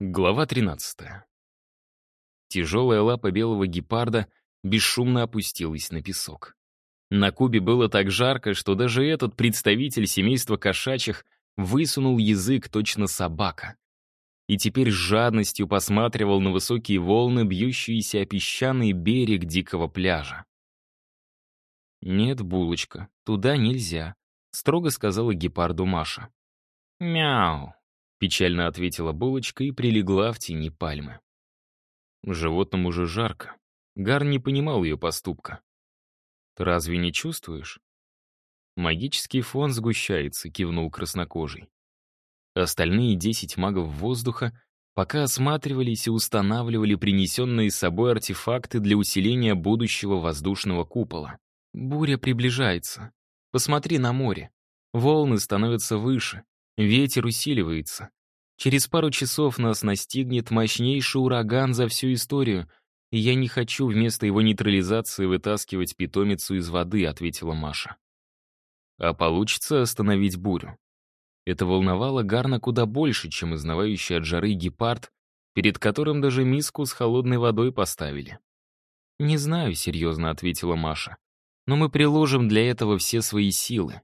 Глава 13. Тяжелая лапа белого гепарда бесшумно опустилась на песок. На Кубе было так жарко, что даже этот представитель семейства кошачьих высунул язык, точно собака. И теперь с жадностью посматривал на высокие волны, бьющиеся о песчаный берег дикого пляжа. «Нет, булочка, туда нельзя», — строго сказала гепарду Маша. «Мяу», — печально ответила булочка и прилегла в тени пальмы. Животному уже жарко. Гар не понимал ее поступка. «Ты разве не чувствуешь?» «Магический фон сгущается», — кивнул краснокожий. Остальные 10 магов воздуха пока осматривались и устанавливали принесенные с собой артефакты для усиления будущего воздушного купола. «Буря приближается. Посмотри на море. Волны становятся выше, ветер усиливается. Через пару часов нас настигнет мощнейший ураган за всю историю, и я не хочу вместо его нейтрализации вытаскивать питомицу из воды», — ответила Маша. «А получится остановить бурю?» Это волновало Гарна куда больше, чем изнывающий от жары гепард, перед которым даже миску с холодной водой поставили. «Не знаю», — серьезно ответила Маша. «Но мы приложим для этого все свои силы».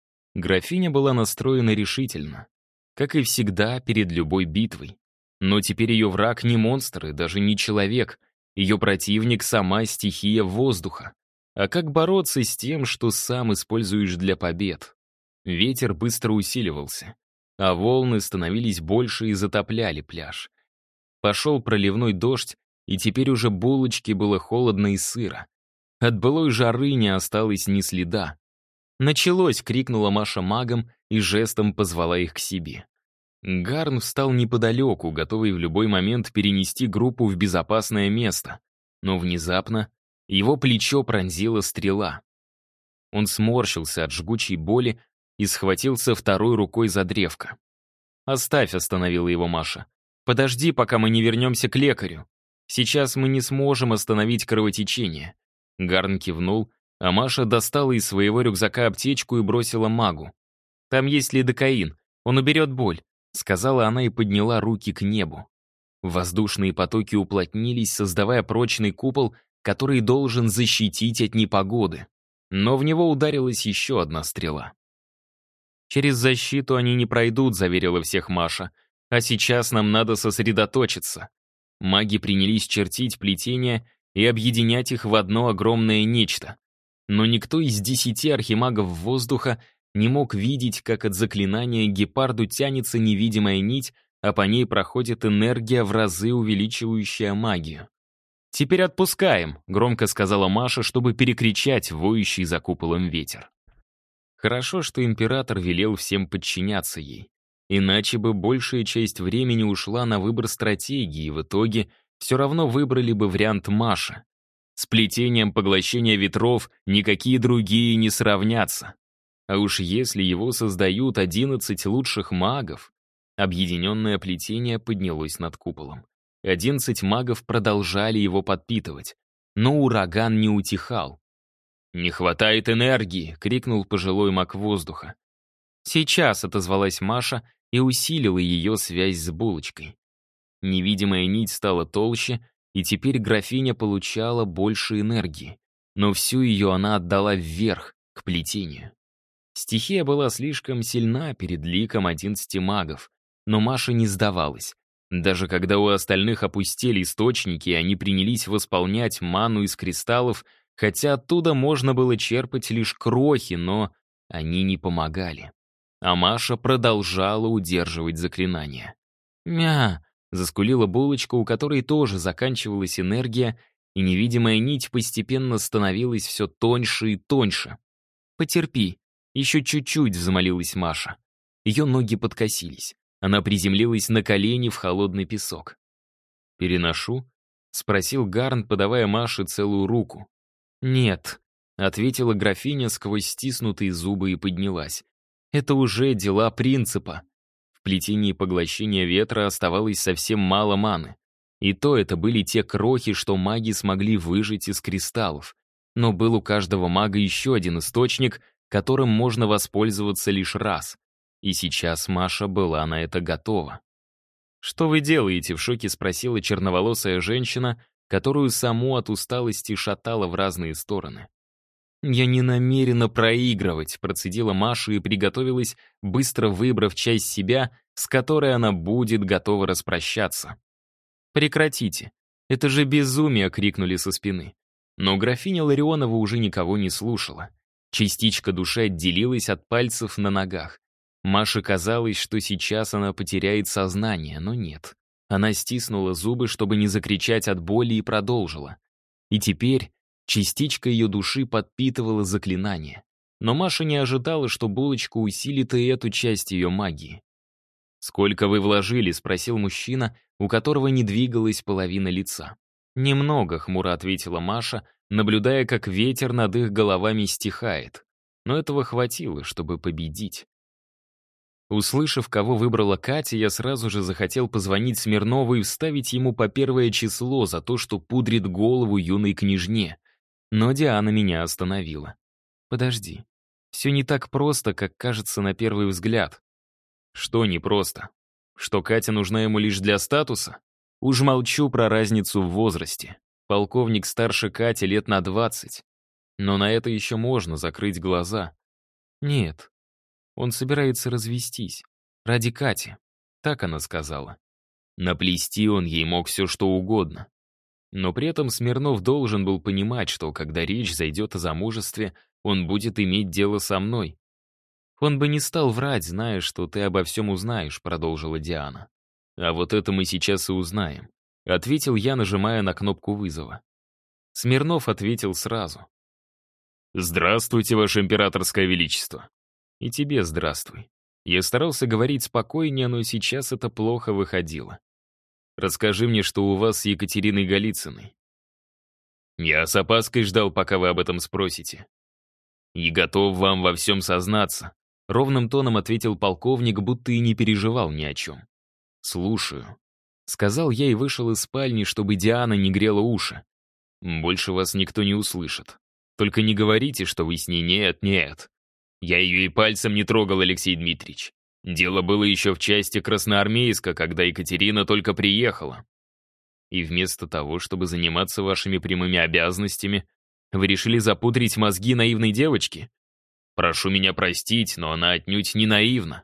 Графиня была настроена решительно, как и всегда перед любой битвой. Но теперь ее враг не монстр и даже не человек, ее противник — сама стихия воздуха. А как бороться с тем, что сам используешь для побед? Ветер быстро усиливался, а волны становились больше и затопляли пляж. Пошел проливной дождь, и теперь уже булочке было холодно и сыро. От былой жары не осталось ни следа. «Началось!» — крикнула Маша магам и жестом позвала их к себе. Гарн встал неподалеку, готовый в любой момент перенести группу в безопасное место. Но внезапно его плечо пронзила стрела. Он сморщился от жгучей боли и схватился второй рукой за древко. «Оставь», — остановила его Маша. «Подожди, пока мы не вернемся к лекарю. Сейчас мы не сможем остановить кровотечение». Гарн кивнул, а Маша достала из своего рюкзака аптечку и бросила магу. «Там есть лидокаин, он уберет боль», — сказала она и подняла руки к небу. Воздушные потоки уплотнились, создавая прочный купол, который должен защитить от непогоды. Но в него ударилась еще одна стрела. «Через защиту они не пройдут», — заверила всех Маша. «А сейчас нам надо сосредоточиться». Маги принялись чертить плетения и объединять их в одно огромное нечто. Но никто из 10 архимагов воздуха не мог видеть, как от заклинания гепарду тянется невидимая нить, а по ней проходит энергия, в разы увеличивающая магию. «Теперь отпускаем», — громко сказала Маша, чтобы перекричать воющий за куполом ветер. Хорошо, что император велел всем подчиняться ей. Иначе бы большая часть времени ушла на выбор стратегии, и в итоге все равно выбрали бы вариант Маши. С плетением поглощения ветров никакие другие не сравнятся. А уж если его создают 11 лучших магов, объединенное плетение поднялось над куполом. 11 магов продолжали его подпитывать, но ураган не утихал. «Не хватает энергии!» — крикнул пожилой маг воздуха. «Сейчас!» — отозвалась Маша и усилила ее связь с булочкой. Невидимая нить стала толще, и теперь графиня получала больше энергии, но всю ее она отдала вверх, к плетению. Стихия была слишком сильна перед ликом 11 магов, но Маша не сдавалась. Даже когда у остальных опустели источники, и они принялись восполнять ману из кристаллов, хотя оттуда можно было черпать лишь крохи, но они не помогали. А Маша продолжала удерживать заклинание. «Мя!» — заскулила булочка, у которой тоже заканчивалась энергия, и невидимая нить постепенно становилась все тоньше и тоньше. «Потерпи, еще чуть-чуть», — взмолилась Маша. Ее ноги подкосились. Она приземлилась на колени в холодный песок. «Переношу?» — спросил Гарн, подавая Маше целую руку. «Нет», — ответила графиня сквозь стиснутые зубы и поднялась. «Это уже дела принципа». В плетении поглощения ветра оставалось совсем мало маны. И то это были те крохи, что маги смогли выжать из кристаллов. Но был у каждого мага еще один источник, которым можно воспользоваться лишь раз. И сейчас Маша была на это готова. «Что вы делаете?» — в шоке спросила черноволосая женщина, которую саму от усталости шатала в разные стороны. «Я не намерена проигрывать», — процедила Маша и приготовилась, быстро выбрав часть себя, с которой она будет готова распрощаться. «Прекратите. Это же безумие!» — крикнули со спины. Но графиня Ларионова уже никого не слушала. Частичка души отделилась от пальцев на ногах. Маше казалось, что сейчас она потеряет сознание, но нет. Она стиснула зубы, чтобы не закричать от боли, и продолжила. И теперь частичка ее души подпитывала заклинание. Но Маша не ожидала, что булочка усилит и эту часть ее магии. «Сколько вы вложили?» — спросил мужчина, у которого не двигалась половина лица. «Немного», — хмуро ответила Маша, наблюдая, как ветер над их головами стихает. Но этого хватило, чтобы победить. Услышав, кого выбрала Катя, я сразу же захотел позвонить Смирнову и вставить ему по первое число за то, что пудрит голову юной княжне. Но Диана меня остановила. «Подожди. Все не так просто, как кажется на первый взгляд». «Что непросто? Что Катя нужна ему лишь для статуса? Уж молчу про разницу в возрасте. Полковник старше Кати лет на 20. Но на это еще можно закрыть глаза. Нет, он собирается развестись. Ради Кати. Так она сказала. Наплести он ей мог все что угодно. Но при этом Смирнов должен был понимать, что когда речь зайдет о замужестве, он будет иметь дело со мной. «Он бы не стал врать, зная, что ты обо всем узнаешь», — продолжила Диана. «А вот это мы сейчас и узнаем», — ответил я, нажимая на кнопку вызова. Смирнов ответил сразу. «Здравствуйте, Ваше Императорское Величество». «И тебе здравствуй». Я старался говорить спокойнее, но сейчас это плохо выходило. «Расскажи мне, что у вас с Екатериной Голицыной». «Я с опаской ждал, пока вы об этом спросите. И готов вам во всем сознаться», — ровным тоном ответил полковник, будто и не переживал ни о чем. «Слушаю», — сказал я и вышел из спальни, чтобы Диана не грела уши. «Больше вас никто не услышит. Только не говорите, что вы с ней нет. Я ее и пальцем не трогал, Алексей Дмитриевич. Дело было еще в части Красноармейска, когда Екатерина только приехала. И вместо того, чтобы заниматься вашими прямыми обязанностями, вы решили запудрить мозги наивной девочки? Прошу меня простить, но она отнюдь не наивна.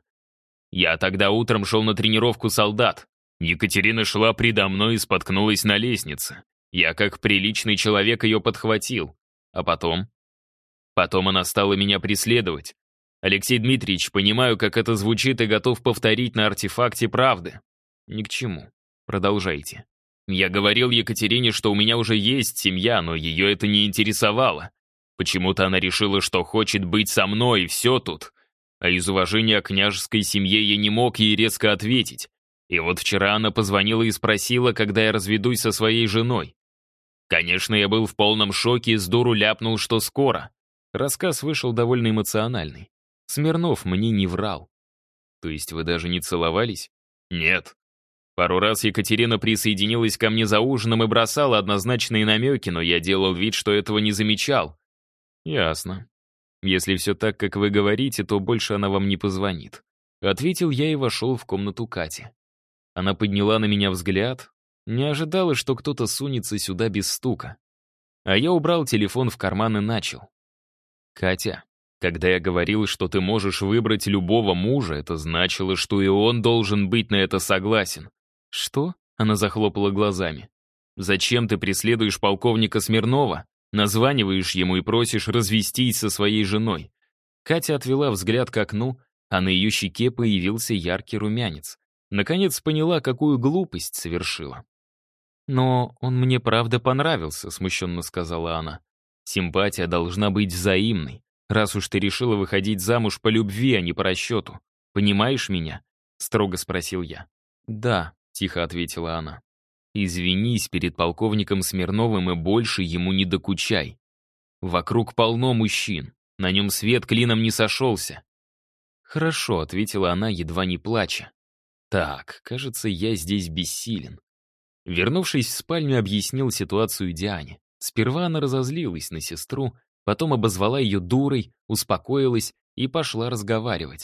Я тогда утром шел на тренировку солдат. Екатерина шла предо мной и споткнулась на лестнице. Я, как приличный человек, ее подхватил. А потом? Потом она стала меня преследовать. Алексей Дмитриевич, понимаю, как это звучит, и готов повторить на артефакте правды. Ни к чему. Продолжайте. Я говорил Екатерине, что у меня уже есть семья, но ее это не интересовало. Почему-то она решила, что хочет быть со мной, и все тут. А из уважения к княжеской семье я не мог ей резко ответить. И вот вчера она позвонила и спросила, когда я разведусь со своей женой. Конечно, я был в полном шоке и сдуру ляпнул, что скоро. Рассказ вышел довольно эмоциональный. Смирнов мне не врал. То есть вы даже не целовались? Нет. Пару раз Екатерина присоединилась ко мне за ужином и бросала однозначные намеки, но я делал вид, что этого не замечал. Ясно. Если все так, как вы говорите, то больше она вам не позвонит. Ответил я и вошел в комнату Кати. Она подняла на меня взгляд, не ожидала, что кто-то сунется сюда без стука. А я убрал телефон в карман и начал. «Катя, когда я говорил, что ты можешь выбрать любого мужа, это значило, что и он должен быть на это согласен». «Что?» — она захлопала глазами. «Зачем ты преследуешь полковника Смирнова, названиваешь ему и просишь развестись со своей женой?» Катя отвела взгляд к окну, а на ее щеке появился яркий румянец. Наконец поняла, какую глупость совершила. «Но он мне правда понравился», — смущенно сказала она. «Симпатия должна быть взаимной, раз уж ты решила выходить замуж по любви, а не по расчету. Понимаешь меня?» — строго спросил я. «Да», — тихо ответила она. «Извинись перед полковником Смирновым и больше ему не докучай. Вокруг полно мужчин, на нем свет клином не сошелся». «Хорошо», — ответила она, едва не плача. «Так, кажется, я здесь бессилен». Вернувшись в спальню, объяснил ситуацию Диане. Сперва она разозлилась на сестру, потом обозвала ее дурой, успокоилась и пошла разговаривать.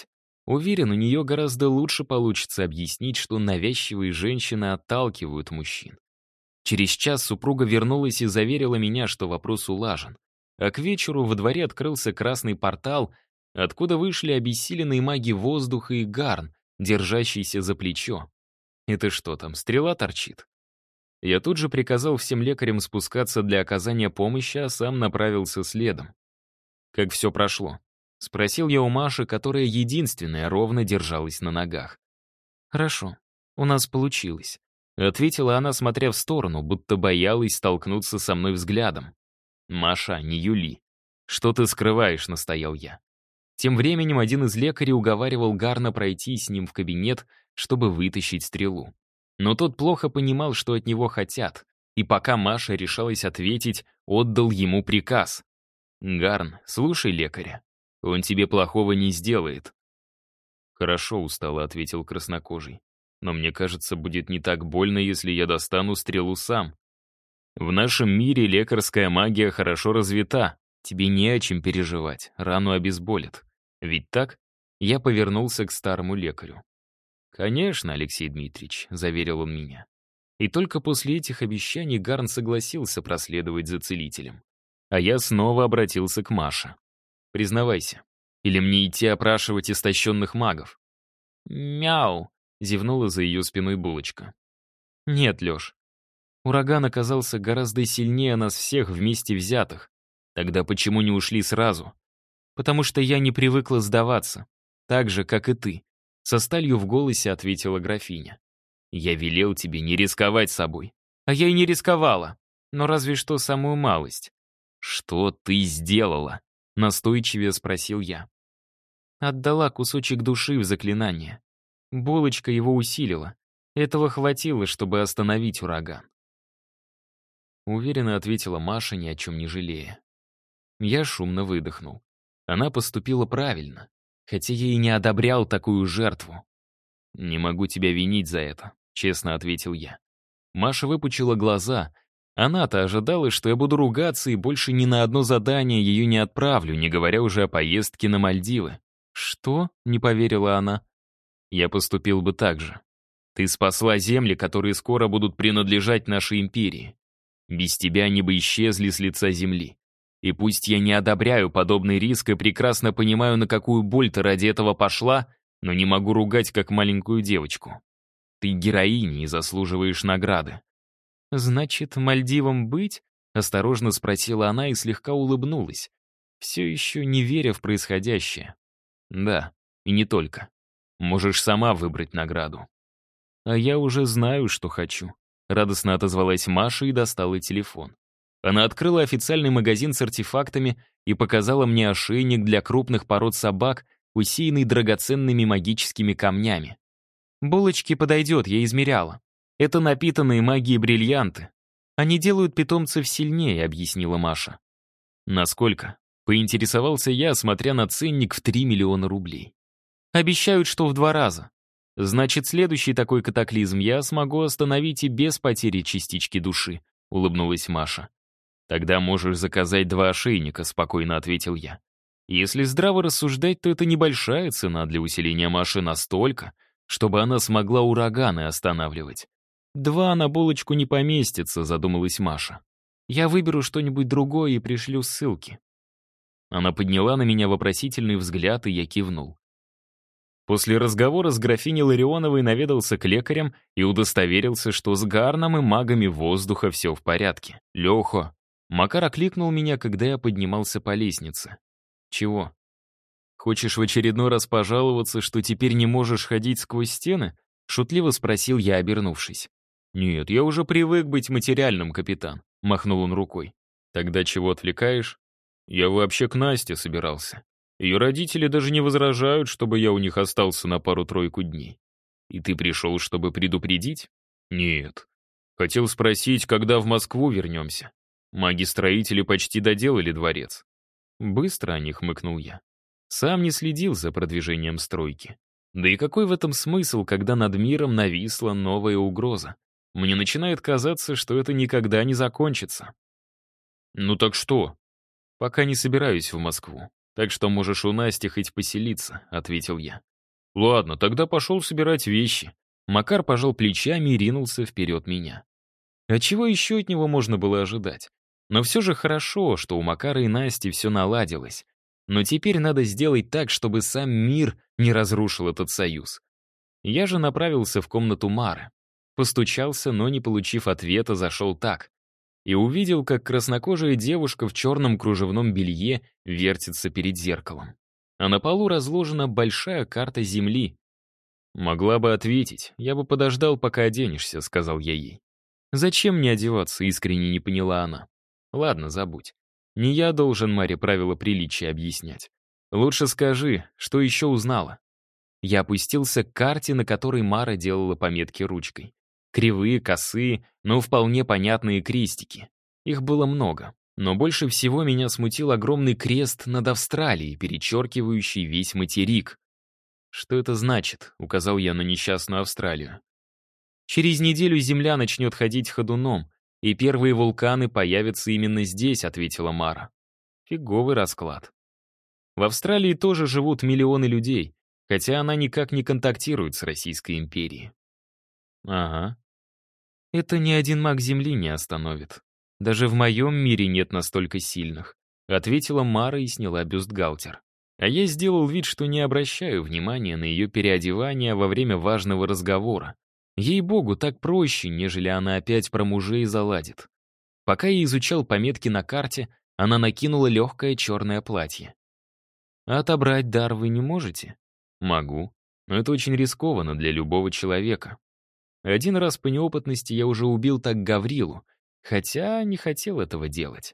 Уверен, у нее гораздо лучше получится объяснить, что навязчивые женщины отталкивают мужчин. Через час супруга вернулась и заверила меня, что вопрос улажен. А к вечеру во дворе открылся красный портал, откуда вышли обессиленные маги воздуха и Гарн, держащийся за плечо. Это что там, стрела торчит? Я тут же приказал всем лекарям спускаться для оказания помощи, а сам направился следом. Как все прошло? Спросил я у Маши, которая единственная ровно держалась на ногах. «Хорошо, у нас получилось», — ответила она, смотря в сторону, будто боялась столкнуться со мной взглядом. «Маша, не юли. Что ты скрываешь?» — настоял я. Тем временем один из лекарей уговаривал Гарна пройти с ним в кабинет, чтобы вытащить стрелу. Но тот плохо понимал, что от него хотят, и пока Маша решалась ответить, отдал ему приказ. «Гарн, слушай лекаря. Он тебе плохого не сделает». «Хорошо», — устало ответил краснокожий. «Но мне кажется, будет не так больно, если я достану стрелу сам. В нашем мире лекарская магия хорошо развита. Тебе не о чем переживать, рану обезболят. Ведь так?» Я повернулся к старому лекарю. «Конечно, Алексей Дмитриевич», — заверил он меня. И только после этих обещаний Гарн согласился проследовать за целителем. А я снова обратился к Маше. «Признавайся, или мне идти опрашивать истощенных магов?» «Мяу», — зевнула за ее спиной булочка. «Нет, Леш. Ураган оказался гораздо сильнее нас всех вместе взятых. Тогда почему не ушли сразу? Потому что я не привыкла сдаваться. Так же, как и ты», — со сталью в голосе ответила графиня. «Я велел тебе не рисковать собой». «А я и не рисковала. Но разве что самую малость». «Что ты сделала?» — настойчивее спросил я. Отдала кусочек души в заклинание. Булочка его усилила. Этого хватило, чтобы остановить ураган. Уверенно ответила Маша, ни о чем не жалея. Я шумно выдохнул. Она поступила правильно, хотя я и не одобрял такую жертву. «Не могу тебя винить за это», — честно ответил я. Маша выпучила глаза. Она-то ожидала, что я буду ругаться и больше ни на одно задание ее не отправлю, не говоря уже о поездке на Мальдивы. «Что?» — не поверила она. «Я поступил бы так же. Ты спасла земли, которые скоро будут принадлежать нашей империи. Без тебя они бы исчезли с лица земли. И пусть я не одобряю подобный риск и прекрасно понимаю, на какую боль ты ради этого пошла, но не могу ругать, как маленькую девочку. Ты героиня и заслуживаешь награды». «Значит, Мальдивам быть?» — осторожно спросила она и слегка улыбнулась, все еще не веря в происходящее. «Да, и не только. Можешь сама выбрать награду». «А я уже знаю, что хочу», — радостно отозвалась Маша и достала телефон. Она открыла официальный магазин с артефактами и показала мне ошейник для крупных пород собак, усеянный драгоценными магическими камнями. «Булочке подойдет, я измеряла. Это напитанные магией бриллианты. Они делают питомцев сильнее», — объяснила Маша. «Насколько?» — поинтересовался я, смотря на ценник в 3 миллиона рублей. «Обещают, что в 2 раза. Значит, следующий такой катаклизм я смогу остановить и без потери частички души», — улыбнулась Маша. «Тогда можешь заказать 2 ошейника», — спокойно ответил я. «Если здраво рассуждать, то это небольшая цена для усиления Маши настолько, чтобы она смогла ураганы останавливать». «2 на булочку не поместится», — задумалась Маша. «Я выберу что-нибудь другое и пришлю ссылки». Она подняла на меня вопросительный взгляд, и я кивнул. После разговора с графиней Ларионовой наведался к лекарям и удостоверился, что с Гарном и магами воздуха все в порядке. «Леха!» Макар окликнул меня, когда я поднимался по лестнице. «Чего? Хочешь в очередной раз пожаловаться, что теперь не можешь ходить сквозь стены?» Шутливо спросил я, обернувшись. «Нет, я уже привык быть материальным, капитан», — махнул он рукой. «Тогда чего отвлекаешь?» «Я вообще к Насте собирался. Ее родители даже не возражают, чтобы я у них остался на пару-тройку дней. И ты пришел, чтобы предупредить?» «Нет. Хотел спросить, когда в Москву вернемся. Маги-строители почти доделали дворец». «Быстро о них», — хмыкнул я. Сам не следил за продвижением стройки. Да и какой в этом смысл, когда над миром нависла новая угроза? Мне начинает казаться, что это никогда не закончится. «Ну так что?» «Пока не собираюсь в Москву, так что можешь у Насти хоть поселиться», — ответил я. Ладно, тогда пошел собирать вещи. Макар пожал плечами и ринулся вперед меня. А чего еще от него можно было ожидать? Но все же хорошо, что у Макара и Насти все наладилось. Но теперь надо сделать так, чтобы сам мир не разрушил этот союз. Я же направился в комнату Мары. Постучался, но, не получив ответа, зашел так. И увидел, как краснокожая девушка в черном кружевном белье вертится перед зеркалом. А на полу разложена большая карта Земли. «Могла бы ответить, я бы подождал, пока оденешься», — сказал я ей. «Зачем мне одеваться?» — искренне не поняла она. «Ладно, забудь. Не я должен Маре правила приличия объяснять. Лучше скажи, что еще узнала?» Я опустился к карте, на которой Мара делала пометки ручкой. Кривые, косые, но вполне понятные крестики. Их было много. Но больше всего меня смутил огромный крест над Австралией, перечеркивающий весь материк. «Что это значит?» — указал я на несчастную Австралию. «Через неделю Земля начнет ходить ходуном, и первые вулканы появятся именно здесь», — ответила Мара. Фиговый расклад. В Австралии тоже живут миллионы людей, хотя она никак не контактирует с Российской империей. Ага. Это ни один маг Земли не остановит. Даже в моем мире нет настолько сильных, ответила Мара и сняла бюстгальтер. А я сделал вид, что не обращаю внимания на ее переодевание во время важного разговора. Ей-богу, так проще, нежели она опять про мужей заладит. Пока я изучал пометки на карте, она накинула легкое черное платье. «А отобрать дар вы не можете?» «Могу, но это очень рискованно для любого человека. Один раз по неопытности я уже убил так Гаврилу, хотя не хотел этого делать».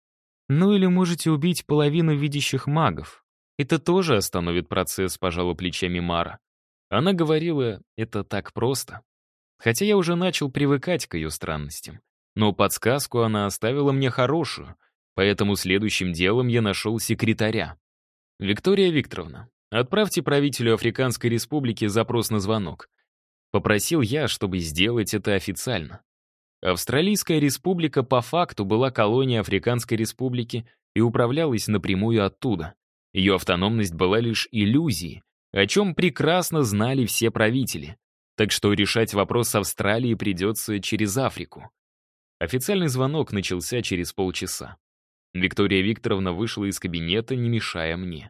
«Ну или можете убить половину видящих магов. Это тоже остановит процесс», — пожала плечами Мара. Она говорила, это так просто. Хотя я уже начал привыкать к ее странностям. Но подсказку она оставила мне хорошую, поэтому следующим делом я нашел секретаря. «Виктория Викторовна, отправьте правителю Африканской Республики запрос на звонок». Попросил я, чтобы сделать это официально. Австралийская республика по факту была колонией Африканской Республики и управлялась напрямую оттуда. Ее автономность была лишь иллюзией, о чем прекрасно знали все правители. Так что решать вопрос с Австралией придется через Африку. Официальный звонок начался через полчаса. Виктория Викторовна вышла из кабинета, не мешая мне.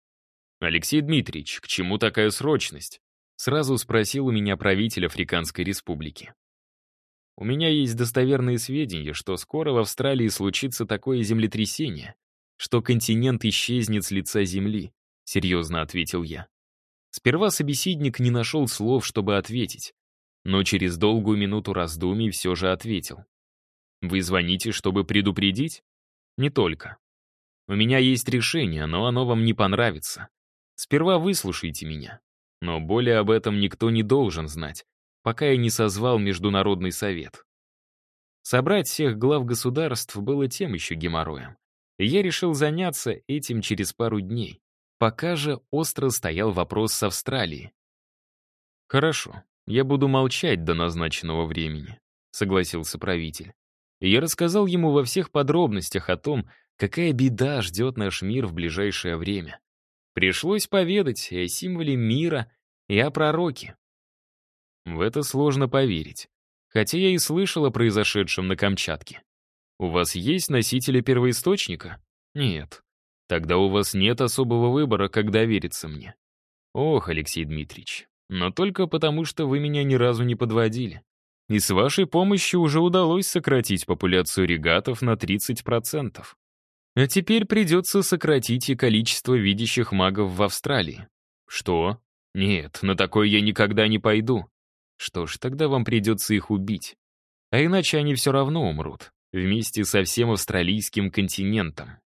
«Алексей Дмитриевич, к чему такая срочность?» Сразу спросил у меня правитель Африканской Республики. «У меня есть достоверные сведения, что скоро в Австралии случится такое землетрясение, что континент исчезнет с лица Земли», — серьезно ответил я. Сперва собеседник не нашел слов, чтобы ответить, но через долгую минуту раздумий все же ответил. «Вы звоните, чтобы предупредить?» «Не только. У меня есть решение, но оно вам не понравится. Сперва выслушайте меня. Но более об этом никто не должен знать, пока я не созвал Международный совет». Собрать всех глав государств было тем еще геморроем. И я решил заняться этим через пару дней. Пока же остро стоял вопрос с Австралией. «Хорошо, я буду молчать до назначенного времени», — согласился правитель. И я рассказал ему во всех подробностях о том, какая беда ждет наш мир в ближайшее время. Пришлось поведать и о символе мира, и о пророке. В это сложно поверить, хотя я и слышал о произошедшем на Камчатке. У вас есть носители первоисточника? Нет. Тогда у вас нет особого выбора, как довериться мне. Ох, Алексей Дмитриевич, но только потому, что вы меня ни разу не подводили. И с вашей помощью уже удалось сократить популяцию регатов на 30%. А теперь придется сократить и количество видящих магов в Австралии. Что? Нет, на такое я никогда не пойду. Что ж, тогда вам придется их убить. А иначе они все равно умрут, вместе со всем австралийским континентом.